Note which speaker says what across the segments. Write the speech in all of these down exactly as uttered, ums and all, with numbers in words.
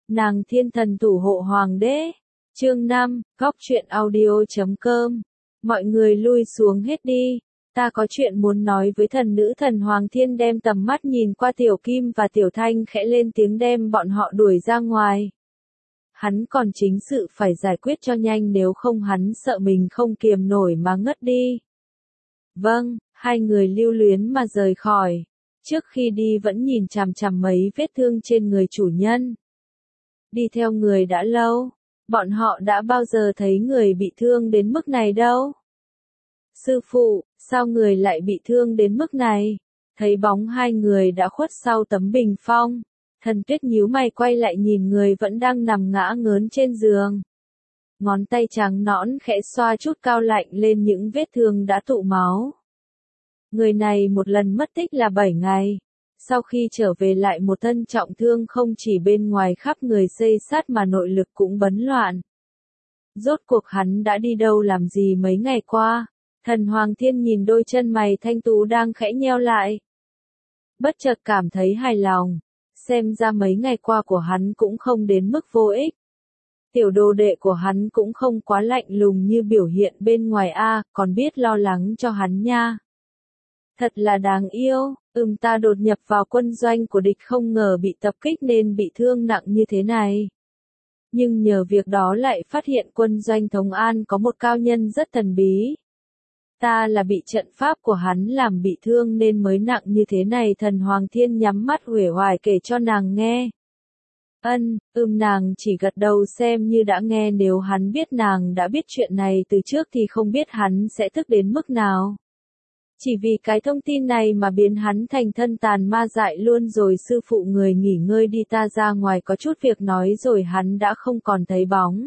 Speaker 1: Nàng thiên thần thủ hộ hoàng đế. Chương năm, góc truyện audio chấm com. Mọi người lui xuống hết đi. Ta có chuyện muốn nói với thần nữ. Thần Hoàng Thiên đem tầm mắt nhìn qua Tiểu Kim và Tiểu Thanh, khẽ lên tiếng đem bọn họ đuổi ra ngoài. Hắn còn chính sự phải giải quyết cho nhanh, nếu không hắn sợ mình không kiềm nổi mà ngất đi. Vâng, hai người lưu luyến mà rời khỏi. Trước khi đi vẫn nhìn chằm chằm mấy vết thương trên người chủ nhân. Đi theo người đã lâu, bọn họ đã bao giờ thấy người bị thương đến mức này đâu. Sư phụ, sao người lại bị thương đến mức này? Thấy bóng hai người đã khuất sau tấm bình phong. Thần Tuyết nhíu mày quay lại nhìn người vẫn đang nằm ngã ngớn trên giường. Ngón tay trắng nõn khẽ xoa chút cao lạnh lên những vết thương đã tụ máu. Người này một lần mất tích là bảy ngày. Sau khi trở về lại một thân trọng thương, không chỉ bên ngoài khắp người xây sát mà nội lực cũng bấn loạn. Rốt cuộc hắn đã đi đâu làm gì mấy ngày qua? Thần Hoàng Thiên nhìn đôi chân mày thanh tú đang khẽ nheo lại. Bất chợt cảm thấy hài lòng. Xem ra mấy ngày qua của hắn cũng không đến mức vô ích. Tiểu đồ đệ của hắn cũng không quá lạnh lùng như biểu hiện bên ngoài a, còn biết lo lắng cho hắn nha. Thật là đáng yêu, ừm ta đột nhập vào quân doanh của địch không ngờ bị tập kích nên bị thương nặng như thế này. Nhưng nhờ việc đó lại phát hiện quân doanh Thống An có một cao nhân rất thần bí. Ta là bị trận pháp của hắn làm bị thương nên mới nặng như thế này. Thần Hoàng Thiên nhắm mắt uể oải kể cho nàng nghe. Ân, ừm nàng chỉ gật đầu xem như đã nghe. Nếu hắn biết nàng đã biết chuyện này từ trước thì không biết hắn sẽ tức đến mức nào. Chỉ vì cái thông tin này mà biến hắn thành thân tàn ma dại luôn rồi. Sư phụ, người nghỉ ngơi đi, ta ra ngoài có chút việc nói rồi. Hắn đã không còn thấy bóng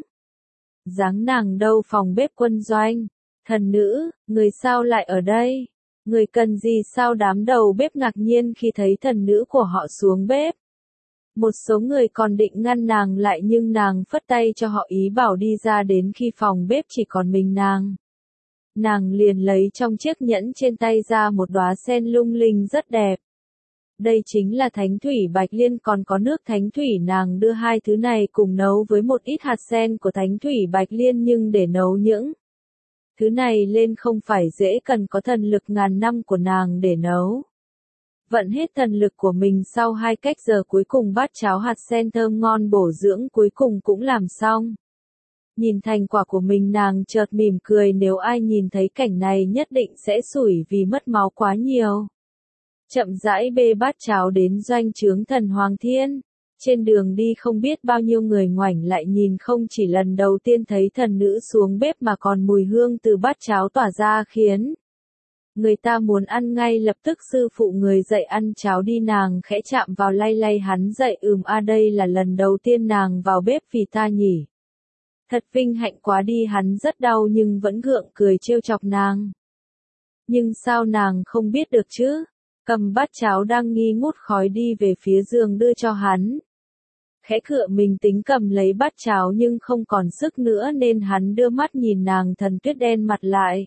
Speaker 1: dáng nàng đâu. Phòng bếp quân doanh. Thần nữ, người sao lại ở đây? Người cần gì sao? Đám đầu bếp ngạc nhiên khi thấy thần nữ của họ xuống bếp. Một số người còn định ngăn nàng lại nhưng nàng phất tay cho họ ý bảo đi ra. Đến khi phòng bếp chỉ còn mình nàng, nàng liền lấy trong chiếc nhẫn trên tay ra một đóa sen lung linh rất đẹp. Đây chính là thánh thủy bạch liên, còn có nước thánh thủy. Nàng đưa hai thứ này cùng nấu với một ít hạt sen của thánh thủy bạch liên, nhưng để nấu những thứ này lên không phải dễ, cần có thần lực ngàn năm của nàng để nấu. Vận hết thần lực của mình, sau hai cách giờ cuối cùng bát cháo hạt sen thơm ngon bổ dưỡng cuối cùng cũng làm xong. Nhìn thành quả của mình, nàng chợt mỉm cười, nếu ai nhìn thấy cảnh này nhất định sẽ sủi vì mất máu quá nhiều. Chậm rãi bê bát cháo đến doanh trướng Thần Hoàng Thiên. Trên đường đi không biết bao nhiêu người ngoảnh lại nhìn, không chỉ lần đầu tiên thấy thần nữ xuống bếp mà còn mùi hương từ bát cháo tỏa ra khiến người ta muốn ăn ngay lập tức. Sư phụ, người dậy ăn cháo đi. Nàng khẽ chạm vào lay lay hắn dậy. Ừm a, đây là lần đầu tiên nàng vào bếp vì ta nhỉ. Thật vinh hạnh quá đi. Hắn rất đau nhưng vẫn gượng cười trêu chọc nàng. Nhưng sao nàng không biết được chứ? Cầm bát cháo đang nghi ngút khói đi về phía giường đưa cho hắn. Khẽ cựa mình tính cầm lấy bát cháo nhưng không còn sức nữa nên hắn đưa mắt nhìn nàng. Thần Tuyết đen mặt lại.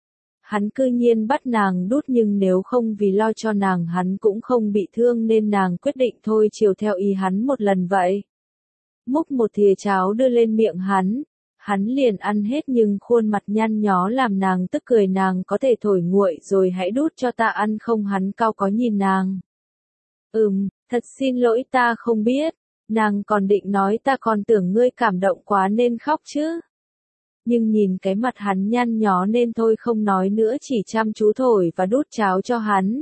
Speaker 1: Hắn cư nhiên bắt nàng đút, nhưng nếu không vì lo cho nàng hắn cũng không bị thương nên nàng quyết định thôi chiều theo ý hắn một lần vậy. Múc một thìa cháo đưa lên miệng hắn. Hắn liền ăn hết nhưng khuôn mặt nhăn nhó làm nàng tức cười. Nàng có thể thổi nguội rồi hãy đút cho ta ăn không? Hắn cau có nhìn nàng. Ừm, thật xin lỗi, ta không biết. Nàng còn định nói ta còn tưởng ngươi cảm động quá nên khóc chứ. Nhưng nhìn cái mặt hắn nhăn nhó nên thôi không nói nữa, chỉ chăm chú thổi và đút cháo cho hắn.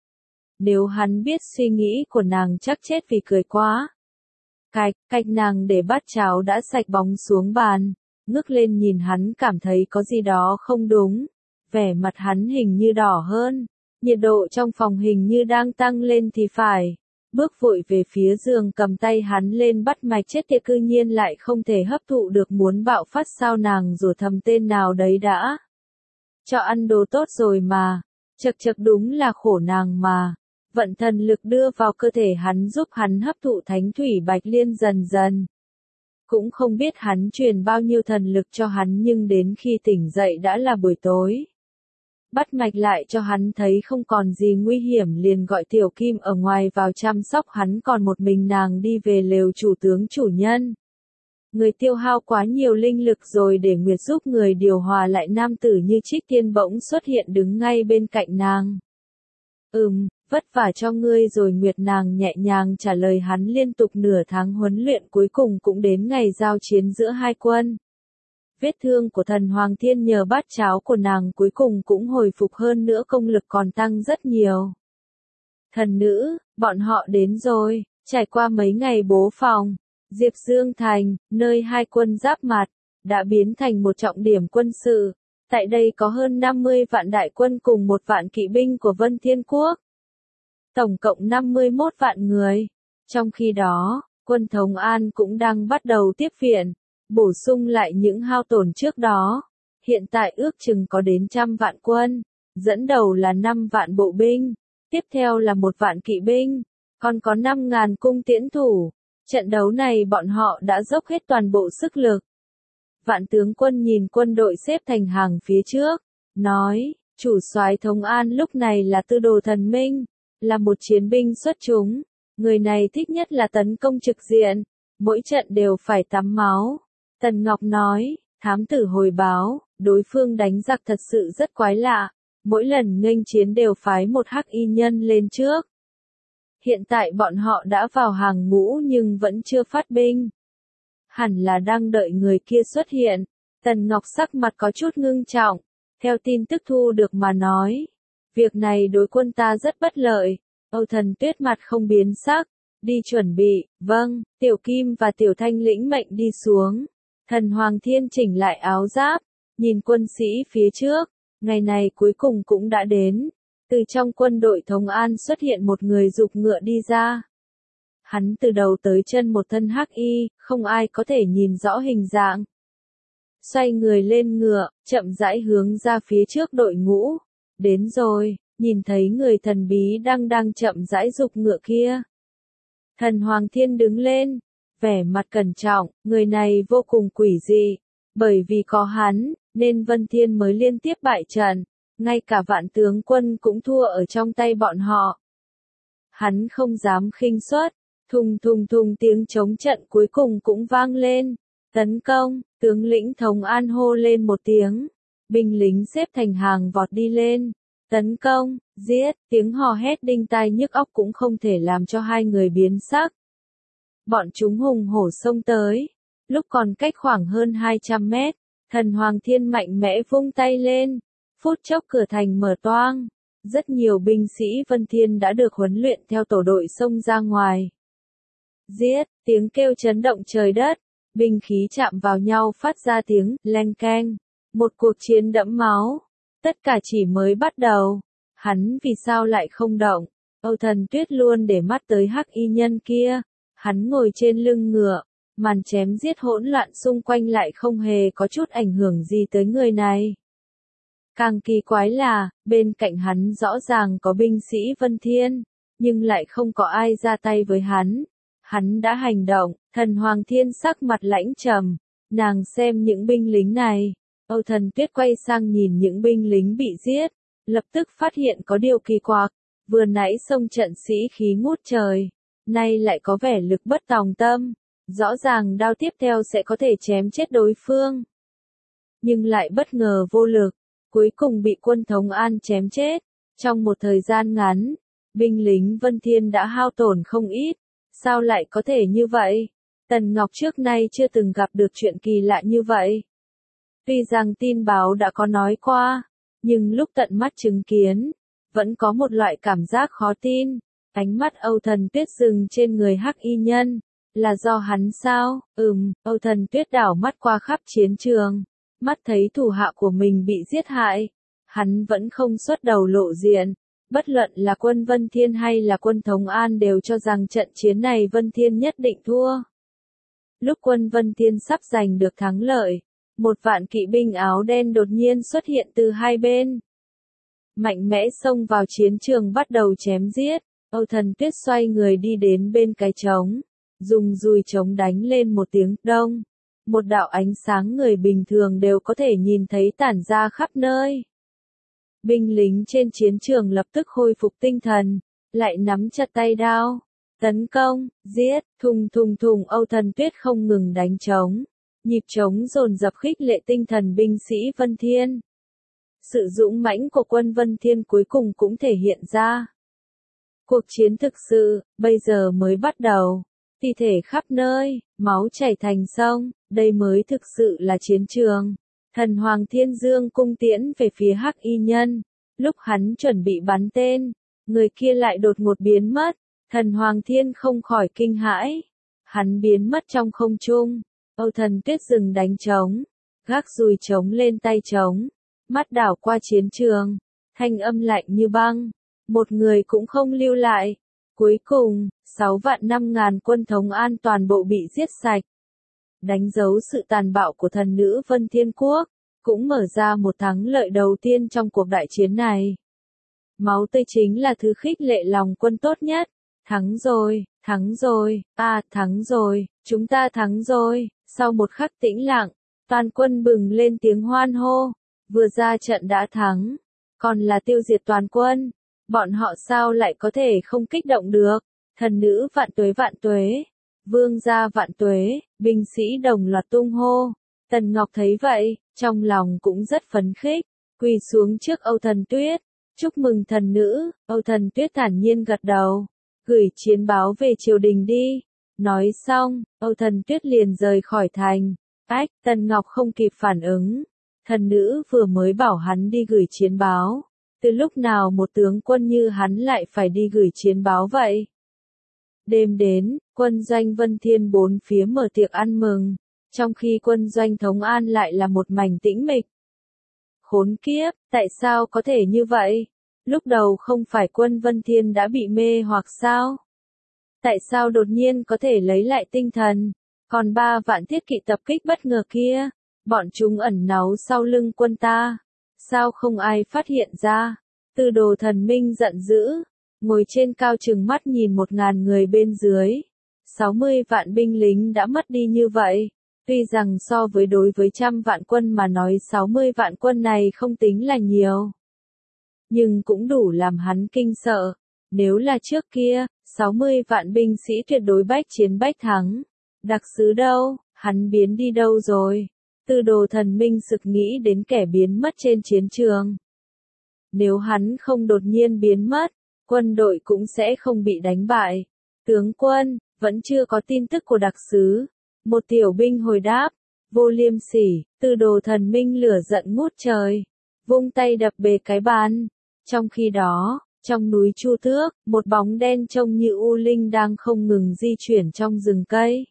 Speaker 1: Nếu hắn biết suy nghĩ của nàng chắc chết vì cười quá. Cạch, cạch, nàng để bát cháo đã sạch bóng xuống bàn. Ngước lên nhìn hắn, cảm thấy có gì đó không đúng. Vẻ mặt hắn hình như đỏ hơn. Nhiệt độ trong phòng hình như đang tăng lên thì phải. Bước vội về phía giường, cầm tay hắn lên bắt mạch. Chết tiệt, cư nhiên lại không thể hấp thụ được, muốn bạo phát sao? Nàng rủa thầm tên nào đấy đã cho ăn đồ tốt rồi mà. Chật chật, đúng là khổ nàng mà. Vận thần lực đưa vào cơ thể hắn giúp hắn hấp thụ thánh thủy bạch liên dần dần. Cũng không biết hắn truyền bao nhiêu thần lực cho hắn, nhưng đến khi tỉnh dậy đã là buổi tối. bắt mạch lại cho hắn thấy không còn gì nguy hiểm liền gọi Tiểu Kim ở ngoài vào chăm sóc hắn, còn một mình nàng đi về lều chủ tướng chủ nhân. Người tiêu hao quá nhiều linh lực rồi, để Nguyệt giúp người điều hòa lại. Nam tử như Trích Tiên bỗng xuất hiện đứng ngay bên cạnh nàng. Ừm, vất vả cho ngươi rồi Nguyệt, nàng nhẹ nhàng trả lời hắn. Liên tục nửa tháng huấn luyện cuối cùng cũng đến ngày giao chiến giữa hai quân. Vết thương của Thần Hoàng Thiên nhờ bát cháo của nàng cuối cùng cũng hồi phục, hơn nữa công lực còn tăng rất nhiều. Thần nữ, bọn họ đến rồi. Trải qua mấy ngày bố phòng, Diệp Dương Thành, nơi hai quân giáp mặt, đã biến thành một trọng điểm quân sự. Tại đây có hơn năm mươi vạn đại quân cùng một vạn kỵ binh của Vân Thiên Quốc. Tổng cộng năm mươi mốt vạn người. Trong khi đó, quân Thống An cũng đang bắt đầu tiếp viện, bổ sung lại những hao tổn trước đó. Hiện tại ước chừng có đến trăm vạn quân, dẫn đầu là năm vạn bộ binh, tiếp theo là một vạn kỵ binh, còn có năm ngàn cung tiễn thủ. Trận đấu này bọn họ đã dốc hết toàn bộ sức lực. Vạn tướng quân nhìn quân đội xếp thành hàng phía trước, nói, chủ soái Thống An lúc này là tư đồ thần minh, là một chiến binh xuất chúng. Người này thích nhất là tấn công trực diện, mỗi trận đều phải tắm máu. Tần Ngọc nói, thám tử hồi báo, đối phương đánh giặc thật sự rất quái lạ, mỗi lần nghênh chiến đều phái một hắc y nhân lên trước. Hiện tại bọn họ đã vào hàng ngũ nhưng vẫn chưa phát binh. Hẳn là đang đợi người kia xuất hiện. Tần Ngọc sắc mặt có chút ngưng trọng, theo tin tức thu được mà nói. Việc này đối quân ta rất bất lợi. Âu Thần Tuyết mặt không biến sắc, đi chuẩn bị. Vâng, Tiểu Kim và Tiểu Thanh lĩnh mệnh đi xuống. Thần Hoàng Thiên chỉnh lại áo giáp, nhìn quân sĩ phía trước. Ngày này cuối cùng cũng đã đến. Từ trong quân đội Thống An xuất hiện một người giục ngựa đi ra. Hắn từ đầu tới chân một thân hắc y, không ai có thể nhìn rõ hình dạng. Xoay người lên ngựa, chậm rãi hướng ra phía trước đội ngũ. Đến rồi, nhìn thấy người thần bí đang đang chậm rãi giục ngựa kia. Thần Hoàng Thiên đứng lên, vẻ mặt cẩn trọng, người này vô cùng quỷ dị. Bởi vì có hắn, nên Vân Thiên mới liên tiếp bại trận. Ngay cả vạn tướng quân cũng thua ở trong tay bọn họ. Hắn không dám khinh suất, thùng thùng thùng tiếng chống trận cuối cùng cũng vang lên. Tấn công, tướng lĩnh Thống An hô lên một tiếng. Binh lính xếp thành hàng vọt đi lên. Tấn công, giết, tiếng hò hét đinh tai nhức óc cũng không thể làm cho hai người biến sắc. Bọn chúng hùng hổ xông tới. Lúc còn cách khoảng hơn hai trăm mét, Thần Hoàng Thiên mạnh mẽ vung tay lên. Phút chốc cửa thành mở toang, rất nhiều binh sĩ Vân Thiên đã được huấn luyện theo tổ đội xông ra ngoài. Giết, tiếng kêu chấn động trời đất, binh khí chạm vào nhau phát ra tiếng leng keng. Một cuộc chiến đẫm máu, tất cả chỉ mới bắt đầu. Hắn vì sao lại không động? Âu Thần Tuyết luôn để mắt tới hắc y nhân kia. Hắn ngồi trên lưng ngựa, màn chém giết hỗn loạn xung quanh lại không hề có chút ảnh hưởng gì tới người này. Càng kỳ quái là, bên cạnh hắn rõ ràng có binh sĩ Vân Thiên, nhưng lại không có ai ra tay với hắn. Hắn đã hành động, Thần Hoàng Thiên sắc mặt lãnh trầm, nàng xem những binh lính này. Âu Thần Tuyết quay sang nhìn những binh lính bị giết, lập tức phát hiện có điều kỳ quặc, vừa nãy xông trận sĩ khí ngút trời, nay lại có vẻ lực bất tòng tâm, rõ ràng đao tiếp theo sẽ có thể chém chết đối phương. Nhưng lại bất ngờ vô lực. Cuối cùng bị quân Thống An chém chết. Trong một thời gian ngắn, binh lính Vân Thiên đã hao tổn không ít. Sao lại có thể như vậy? Tần Ngọc trước nay chưa từng gặp được chuyện kỳ lạ như vậy. Tuy rằng tin báo đã có nói qua, nhưng lúc tận mắt chứng kiến, vẫn có một loại cảm giác khó tin. Ánh mắt Âu Thần Tuyết dừng trên người hắc y nhân. Là do hắn sao? Ừm, Âu Thần Tuyết đảo mắt qua khắp chiến trường. Mắt thấy thủ hạ của mình bị giết hại, hắn vẫn không xuất đầu lộ diện. Bất luận là quân Vân Thiên hay là quân Thống An đều cho rằng trận chiến này Vân Thiên nhất định thua. Lúc quân Vân Thiên sắp giành được thắng lợi, một vạn kỵ binh áo đen đột nhiên xuất hiện từ hai bên. Mạnh mẽ xông vào chiến trường bắt đầu chém giết. Âu Thần Tuyết xoay người đi đến bên cái trống, dùng dùi trống đánh lên một tiếng đông. Một đạo ánh sáng người bình thường đều có thể nhìn thấy tản ra khắp nơi. Binh lính trên chiến trường lập tức khôi phục tinh thần, lại nắm chặt tay đao, tấn công, giết, thùng thùng thùng. Âu Thần Tuyết không ngừng đánh trống, nhịp trống dồn dập khích lệ tinh thần binh sĩ Vân Thiên. Sự dũng mãnh của quân Vân Thiên cuối cùng cũng thể hiện ra. Cuộc chiến thực sự, bây giờ mới bắt đầu. Thi thể khắp nơi, máu chảy thành sông, đây mới thực sự là chiến trường. Thần Hoàng Thiên Dương cung tiễn về phía Hắc Y Nhân. Lúc hắn chuẩn bị bắn tên, người kia lại đột ngột biến mất. Thần Hoàng Thiên không khỏi kinh hãi. Hắn biến mất trong không trung. Âu Thần Tuyết dừng đánh trống, gác dùi trống lên tay trống, mắt đảo qua chiến trường, thanh âm lạnh như băng, một người cũng không lưu lại. Cuối cùng, sáu vạn năm ngàn quân Thống An toàn bộ bị giết sạch. Đánh dấu sự tàn bạo của thần nữ Vân Thiên Quốc, cũng mở ra một thắng lợi đầu tiên trong cuộc đại chiến này. Máu tươi chính là thứ khích lệ lòng quân tốt nhất. Thắng rồi, thắng rồi, à, thắng rồi, chúng ta thắng rồi. Sau một khắc tĩnh lặng, toàn quân bừng lên tiếng hoan hô. Vừa ra trận đã thắng, còn là tiêu diệt toàn quân. Bọn họ sao lại có thể không kích động được? Thần nữ vạn tuế vạn tuế, vương gia vạn tuế, binh sĩ đồng loạt tung hô. Tần Ngọc thấy vậy, trong lòng cũng rất phấn khích, quỳ xuống trước Âu Thần Tuyết. Chúc mừng thần nữ. Âu Thần Tuyết thản nhiên gật đầu, gửi chiến báo về triều đình đi. Nói xong, Âu Thần Tuyết liền rời khỏi thành. Ách, Tần Ngọc không kịp phản ứng. Thần nữ vừa mới bảo hắn đi gửi chiến báo. Từ lúc nào một tướng quân như hắn lại phải đi gửi chiến báo vậy? Đêm đến, quân doanh Vân Thiên bốn phía mở tiệc ăn mừng, trong khi quân doanh Thống An lại là một mảnh tĩnh mịch. Khốn kiếp, tại sao có thể như vậy? Lúc đầu không phải quân Vân Thiên đã bị mê hoặc sao? Tại sao đột nhiên có thể lấy lại tinh thần? Còn ba vạn thiết kỵ tập kích bất ngờ kia, bọn chúng ẩn náu sau lưng quân ta. Sao không ai phát hiện ra? Tư Đồ Thần Minh giận dữ, ngồi trên cao trừng mắt nhìn một ngàn người bên dưới. sáu mươi vạn binh lính đã mất đi như vậy. Tuy rằng so với đối với trăm vạn quân mà nói sáu mươi vạn quân này không tính là nhiều. Nhưng cũng đủ làm hắn kinh sợ. Nếu là trước kia, sáu mươi vạn binh sĩ tuyệt đối bách chiến bách thắng. Đặc sứ đâu, hắn biến đi đâu rồi? Tư Đồ Thần Minh sực nghĩ đến kẻ biến mất trên chiến trường. Nếu hắn không đột nhiên biến mất, quân đội cũng sẽ không bị đánh bại. Tướng quân, vẫn chưa có tin tức của đặc sứ. Một tiểu binh hồi đáp, vô liêm sỉ. Tư Đồ Thần Minh lửa giận ngút trời, vung tay đập bề cái bàn. Trong khi đó, trong núi Chu Tước, một bóng đen trông như u linh đang không ngừng di chuyển trong rừng cây.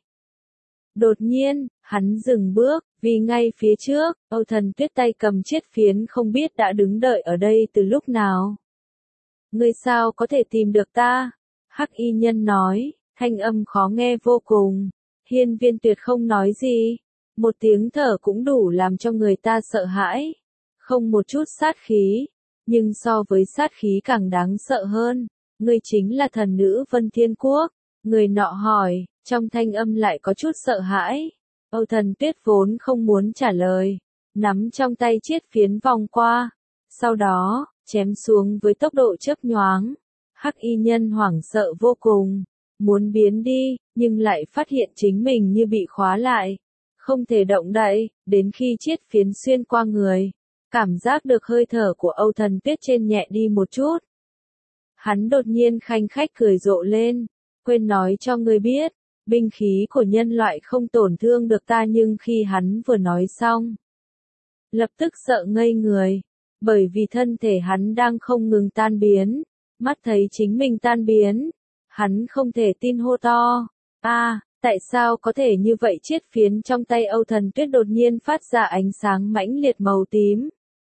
Speaker 1: Đột nhiên, hắn dừng bước, vì ngay phía trước, Âu Thần Tuyết tay cầm chiết phiến không biết đã đứng đợi ở đây từ lúc nào. Ngươi sao có thể tìm được ta? Hắc Y Nhân nói, thanh âm khó nghe vô cùng. Hiên Viên Tuyệt không nói gì, một tiếng thở cũng đủ làm cho người ta sợ hãi. Không một chút sát khí, nhưng so với sát khí càng đáng sợ hơn. Ngươi chính là thần nữ Vân Thiên Quốc. Người nọ hỏi, trong thanh âm lại có chút sợ hãi. Âu Thần Tuyết vốn không muốn trả lời, nắm trong tay chiết phiến vòng qua, sau đó, chém xuống với tốc độ chớp nhoáng. Hắc Y Nhân hoảng sợ vô cùng, muốn biến đi, nhưng lại phát hiện chính mình như bị khóa lại, không thể động đậy, đến khi chiết phiến xuyên qua người, cảm giác được hơi thở của Âu Thần Tuyết trên nhẹ đi một chút. Hắn đột nhiên khanh khách cười rộ lên, quên nói cho ngươi biết, binh khí của nhân loại không tổn thương được ta, nhưng khi hắn vừa nói xong, lập tức sợ ngây người, bởi vì thân thể hắn đang không ngừng tan biến, mắt thấy chính mình tan biến, hắn không thể tin hô to, a, tại sao có thể như vậy? Chiết phiến trong tay Âu Thần Tuyết đột nhiên phát ra ánh sáng mãnh liệt màu tím.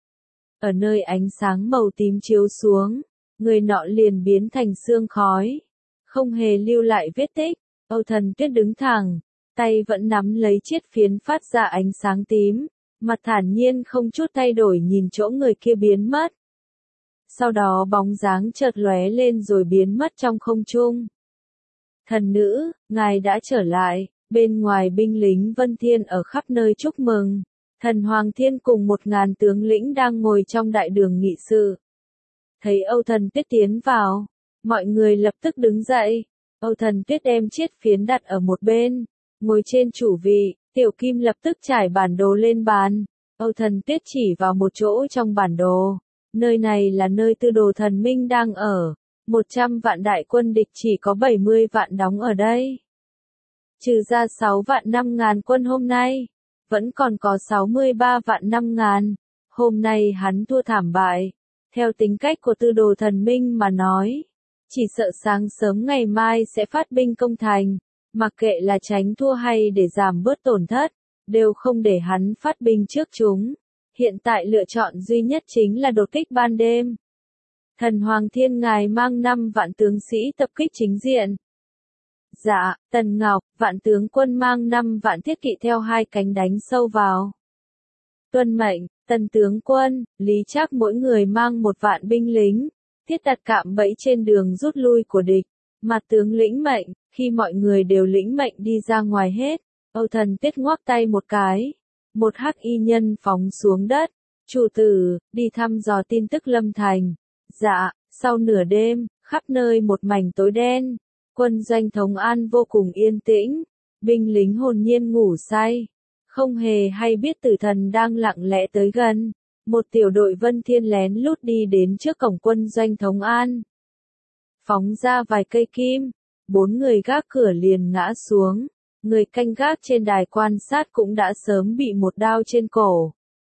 Speaker 1: Ở nơi ánh sáng màu tím chiếu xuống, người nọ liền biến thành sương khói, không hề lưu lại vết tích. Âu Thần Tuyết đứng thẳng, tay vẫn nắm lấy chiết phiến phát ra ánh sáng tím, mặt thản nhiên không chút thay đổi nhìn chỗ người kia biến mất. Sau đó bóng dáng chợt lóe lên rồi biến mất trong không trung. Thần nữ, ngài đã trở lại. Bên ngoài binh lính Vân Thiên ở khắp nơi chúc mừng. Thần Hoàng Thiên cùng một ngàn tướng lĩnh đang ngồi trong đại đường nghị sự. Thấy Âu Thần Tuyết tiến vào, mọi người lập tức đứng dậy. Âu Thần Tuyết đem chiếc phiến đặt ở một bên, ngồi trên chủ vị, Tiểu Kim lập tức trải bản đồ lên bàn. Âu Thần Tuyết chỉ vào một chỗ trong bản đồ. Nơi này là nơi Tư Đồ Thần Minh đang ở. một trăm vạn đại quân địch chỉ có bảy mươi vạn đóng ở đây. Trừ ra sáu vạn năm ngàn quân hôm nay, vẫn còn có sáu mươi ba vạn năm ngàn. Hôm nay hắn thua thảm bại. Theo tính cách của Tư Đồ Thần Minh mà nói, chỉ sợ sáng sớm ngày mai sẽ phát binh công thành, mặc kệ là tránh thua hay để giảm bớt tổn thất, đều không để hắn phát binh trước chúng. Hiện tại lựa chọn duy nhất chính là đột kích ban đêm. Thần Hoàng Thiên ngài mang năm vạn tướng sĩ tập kích chính diện. Dạ, Tần Ngọc, vạn tướng quân mang năm vạn thiết kỵ theo hai cánh đánh sâu vào. Tuân mệnh, Tần tướng quân, Lý Trác mỗi người mang một vạn binh lính, thiết đặt cạm bẫy trên đường rút lui của địch. Mặt tướng lĩnh mệnh, khi mọi người đều lĩnh mệnh đi ra ngoài hết, Âu Thần Tuyết ngoắc tay một cái. Một hắc y nhân phóng xuống đất. Chủ tử, đi thăm dò tin tức Lâm Thành. Dạ, sau nửa đêm, khắp nơi một mảnh tối đen. Quân doanh Thống An vô cùng yên tĩnh. Binh lính hồn nhiên ngủ say. Không hề hay biết tử thần đang lặng lẽ tới gần. Một tiểu đội Vân Thiên lén lút đi đến trước cổng quân doanh Thống An. Phóng ra vài cây kim. Bốn người gác cửa liền ngã xuống. Người canh gác trên đài quan sát cũng đã sớm bị một đao trên cổ.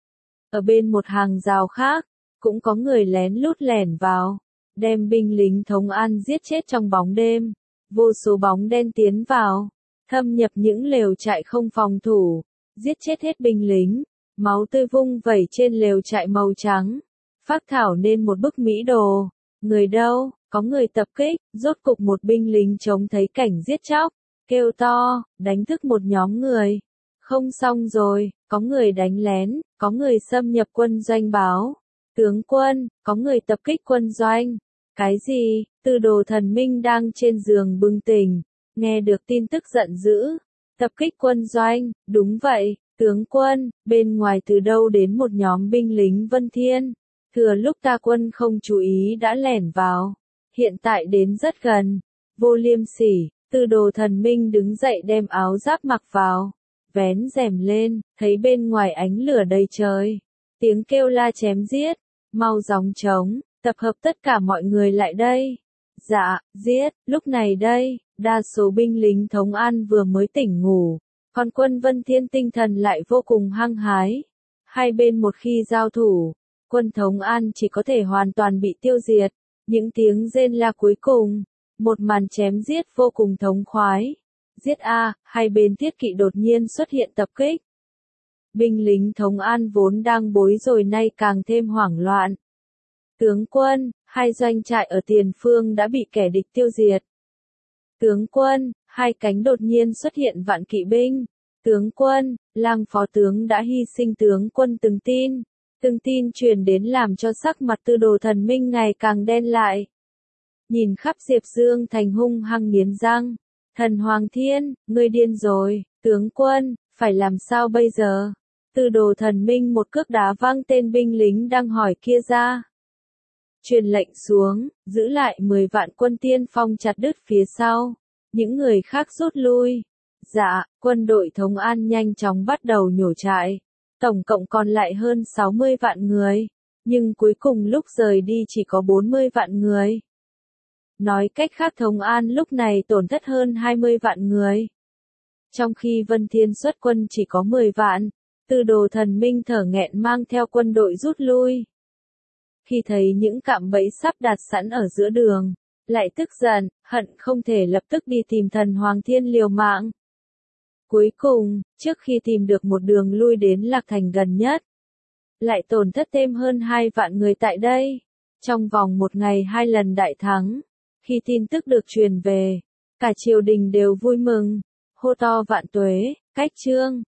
Speaker 1: Ở bên một hàng rào khác, cũng có người lén lút lẻn vào, đem binh lính Thống An giết chết trong bóng đêm. Vô số bóng đen tiến vào, thâm nhập những lều trại không phòng thủ, giết chết hết binh lính, máu tươi vung vẩy trên lều trại màu trắng, phác thảo nên một bức mỹ đồ. Người đâu, có người tập kích, rốt cục một binh lính trông thấy cảnh giết chóc, kêu to, đánh thức một nhóm người. Không xong rồi, có người đánh lén, có người xâm nhập quân doanh báo. Tướng quân, có người tập kích quân doanh. Cái gì? Tư Đồ Thần Minh đang trên giường bừng tỉnh, nghe được tin tức giận dữ. Tập kích quân doanh, đúng vậy, tướng quân, bên ngoài từ đâu đến một nhóm binh lính Vân Thiên. Thừa lúc ta quân không chú ý đã lẻn vào. Hiện tại đến rất gần. Vô liêm sỉ. Tư Đồ Thần Minh đứng dậy đem áo giáp mặc vào, vén rèm lên, thấy bên ngoài ánh lửa đầy trời. Tiếng kêu la chém giết, mau gióng trống, tập hợp tất cả mọi người lại đây. Dạ, giết, lúc này đây, đa số binh lính Thống An vừa mới tỉnh ngủ, còn quân Vân Thiên tinh thần lại vô cùng hăng hái. Hai bên một khi giao thủ, quân Thống An chỉ có thể hoàn toàn bị tiêu diệt. Những tiếng rên la cuối cùng. Một màn chém giết vô cùng thống khoái. Giết a, hai bên thiết kỵ đột nhiên xuất hiện tập kích. Binh lính Thống An vốn đang bối rồi nay càng thêm hoảng loạn. Tướng quân, hai doanh trại ở tiền phương đã bị kẻ địch tiêu diệt. Tướng quân, hai cánh đột nhiên xuất hiện vạn kỵ binh. Tướng quân, Lang phó tướng đã hy sinh. Tướng quân từng tin. Từng tin truyền đến làm cho sắc mặt Tư Đồ Thần Minh ngày càng đen lại. Nhìn khắp Diệp Dương Thành hung hăng nghiến răng. Thần Hoàng Thiên, ngươi điên rồi, tướng quân, phải làm sao bây giờ? Tư Đồ Thần Minh một cước đá văng tên binh lính đang hỏi kia ra. Truyền lệnh xuống, giữ lại mười vạn quân tiên phong chặt đứt phía sau. Những người khác rút lui. Dạ, quân đội Thống An nhanh chóng bắt đầu nhổ trại. Tổng cộng còn lại hơn sáu mươi vạn người. Nhưng cuối cùng lúc rời đi chỉ có bốn mươi vạn người. Nói cách khác Thống An lúc này tổn thất hơn hai mươi vạn người. Trong khi Vân Thiên xuất quân chỉ có mười vạn, Tư Đồ Thần Minh thở nghẹn mang theo quân đội rút lui. Khi thấy những cạm bẫy sắp đặt sẵn ở giữa đường, lại tức giận, hận không thể lập tức đi tìm Thần Hoàng Thiên liều mạng. Cuối cùng, trước khi tìm được một đường lui đến Lạc Thành gần nhất, lại tổn thất thêm hơn hai vạn người tại đây. Trong vòng một ngày hai lần đại thắng. Khi tin tức được truyền về, cả triều đình đều vui mừng, hô to vạn tuế, cách chương.